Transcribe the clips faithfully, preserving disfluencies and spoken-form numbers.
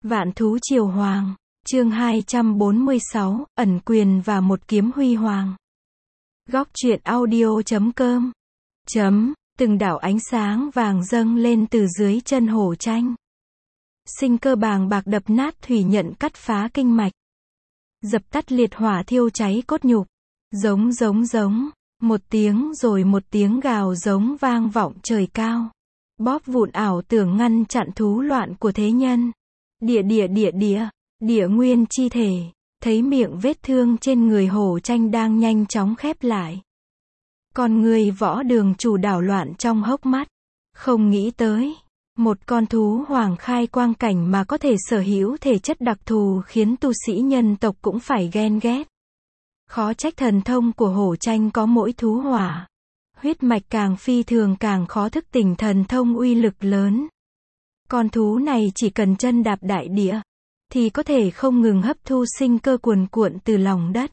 Vạn thú triều hoàng, chương hai trăm bốn mươi sáu, ẩn quyền và một kiếm huy hoàng. Góc truyện audio chấm com chấm, từng đạo ánh sáng vàng dâng lên từ dưới chân hổ tranh. Sinh cơ bàng bạc đập nát thủy nhận cắt phá kinh mạch. Dập tắt liệt hỏa thiêu cháy cốt nhục. Giống giống giống, một tiếng rồi một tiếng gào giống vang vọng trời cao. Bóp vụn ảo tưởng ngăn chặn thú loạn của thế nhân. Địa địa địa địa, địa nguyên chi thể, thấy miệng vết thương trên người hổ tranh đang nhanh chóng khép lại. Con người võ đường chủ đảo loạn trong hốc mắt. Không nghĩ tới, một con thú hoàng khai quang cảnh mà có thể sở hữu thể chất đặc thù khiến tu sĩ nhân tộc cũng phải ghen ghét. Khó trách thần thông của hổ tranh có mỗi thú hỏa. Huyết mạch càng phi thường càng khó thức tỉnh thần thông uy lực lớn. Con thú này chỉ cần chân đạp đại địa, thì có thể không ngừng hấp thu sinh cơ cuồn cuộn từ lòng đất.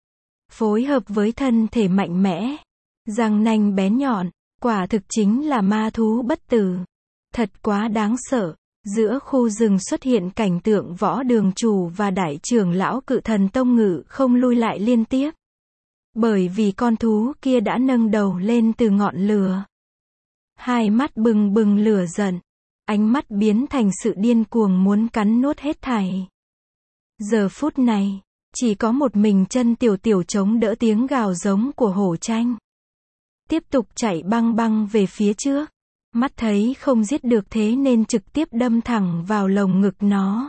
Phối hợp với thân thể mạnh mẽ, răng nanh bén nhọn, quả thực chính là ma thú bất tử. Thật quá đáng sợ. Giữa khu rừng xuất hiện cảnh tượng võ đường chủ và đại trưởng lão Cự Thần Tông ngự không lui lại liên tiếp. Bởi vì con thú kia đã nâng đầu lên từ ngọn lửa. Hai mắt bừng bừng lửa giận. Ánh mắt biến thành sự điên cuồng muốn cắn nuốt hết thảy. Giờ phút này, chỉ có một mình chân tiểu tiểu chống đỡ tiếng gào giống của hổ tranh. Tiếp tục chạy băng băng về phía trước. Mắt thấy không giết được thế nên trực tiếp đâm thẳng vào lồng ngực nó.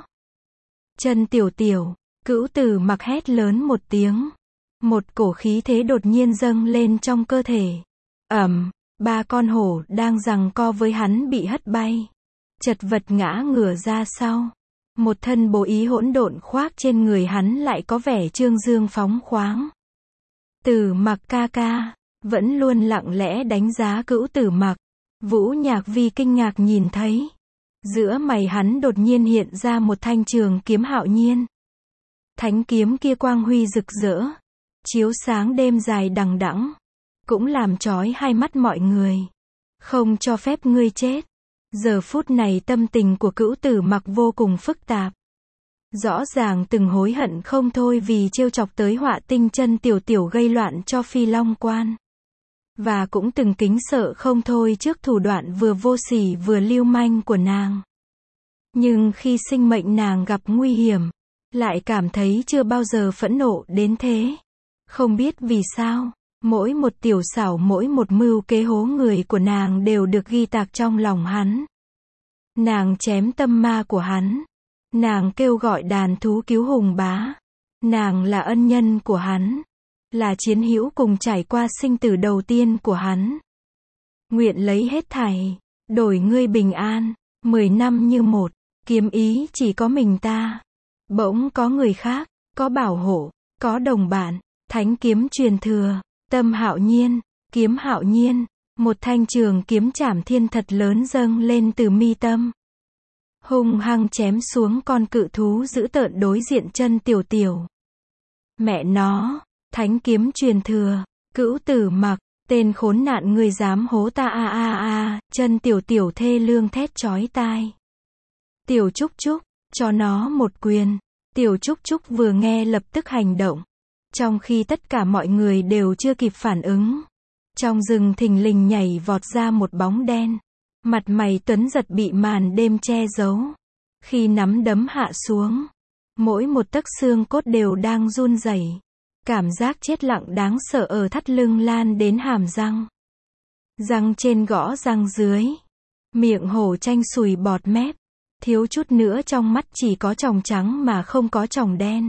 Chân tiểu tiểu, Cửu Tử Mặc hét lớn một tiếng. Một cổ khí thế đột nhiên dâng lên trong cơ thể. Ầm, ba con hổ đang giằng co với hắn bị hất bay. Chật vật ngã ngửa ra sau. Một thân bố ý hỗn độn khoác trên người hắn lại có vẻ trương dương phóng khoáng. Tử Mặc ca ca, vẫn luôn lặng lẽ đánh giá Cửu Tử Mặc. Vũ Nhạc Vi kinh ngạc nhìn thấy. Giữa mày hắn đột nhiên hiện ra một thanh trường kiếm hạo nhiên. Thánh kiếm kia quang huy rực rỡ. Chiếu sáng đêm dài đằng đẵng. Cũng làm chói hai mắt mọi người. Không cho phép ngươi chết. Giờ phút này tâm tình của Cửu Tử Mặc vô cùng phức tạp. Rõ ràng từng hối hận không thôi vì trêu chọc tới Họa Tinh chân tiểu tiểu gây loạn cho Phi Long Quan. Và cũng từng kính sợ không thôi trước thủ đoạn vừa vô sỉ vừa lưu manh của nàng. Nhưng khi sinh mệnh nàng gặp nguy hiểm, lại cảm thấy chưa bao giờ phẫn nộ đến thế. Không biết vì sao, mỗi một tiểu xảo mỗi một mưu kế hố người của nàng đều được ghi tạc trong lòng hắn. Nàng chém tâm ma của hắn. Nàng kêu gọi đàn thú cứu hùng bá. Nàng là ân nhân của hắn. Là chiến hữu cùng trải qua sinh tử đầu tiên của hắn. Nguyện lấy hết thảy, đổi ngươi bình an, mười năm như một, kiếm ý chỉ có mình ta. Bỗng có người khác, có bảo hộ, có đồng bạn, thánh kiếm truyền thừa, tâm hạo nhiên, kiếm hạo nhiên, một thanh trường kiếm trảm thiên thật lớn dâng lên từ mi tâm. Hung hăng chém xuống con cự thú dữ tợn đối diện chân tiểu tiểu. Mẹ nó! Thánh kiếm truyền thừa, Cửu Tử Mặc, tên khốn nạn ngươi dám hố ta a a a, chân tiểu tiểu thê lương thét chói tai. Tiểu Trúc Trúc, cho nó một quyền. Tiểu Trúc Trúc vừa nghe lập tức hành động. Trong khi tất cả mọi người đều chưa kịp phản ứng. Trong rừng thình lình nhảy vọt ra một bóng đen. Mặt mày tuấn giật bị màn đêm che giấu. Khi nắm đấm hạ xuống, mỗi một tấc xương cốt đều đang run rẩy. Cảm giác chết lặng đáng sợ ở thắt lưng lan đến hàm răng. Răng trên gõ răng dưới. Miệng hổ tranh sùi bọt mép. Thiếu chút nữa trong mắt chỉ có tròng trắng mà không có tròng đen.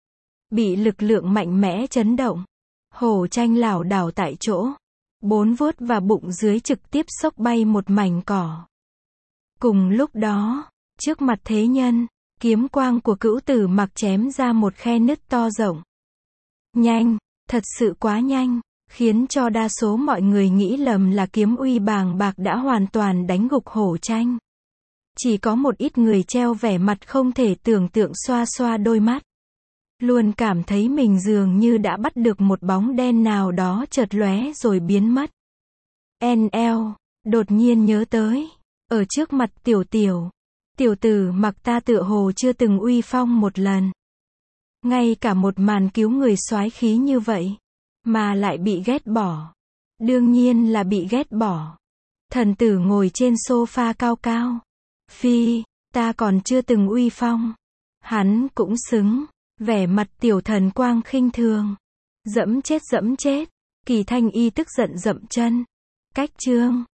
Bị lực lượng mạnh mẽ chấn động. Hổ tranh lảo đảo tại chỗ. Bốn vuốt và bụng dưới trực tiếp xốc bay một mảnh cỏ. Cùng lúc đó, trước mặt thế nhân, kiếm quang của Cửu Tử Mặc chém ra một khe nứt to rộng. Nhanh, thật sự quá nhanh, khiến cho đa số mọi người nghĩ lầm là kiếm uy bàng bạc đã hoàn toàn đánh gục hổ tranh. Chỉ có một ít người treo vẻ mặt không thể tưởng tượng xoa xoa đôi mắt. Luôn cảm thấy mình dường như đã bắt được một bóng đen nào đó chợt lóe rồi biến mất. en lờ, đột nhiên nhớ tới, ở trước mặt tiểu tiểu, Tiểu tử mặc ta tựa hồ chưa từng uy phong một lần. Ngay cả một màn cứu người soái khí như vậy, mà lại bị ghét bỏ. Đương nhiên là bị ghét bỏ. Thần tử ngồi trên sofa cao cao. Phi, ta còn chưa từng uy phong. Hắn cũng xứng. Vẻ mặt tiểu thần quang khinh thường. Dẫm chết dẫm chết. Kỳ Thanh Y tức giận dậm chân. Cách chương.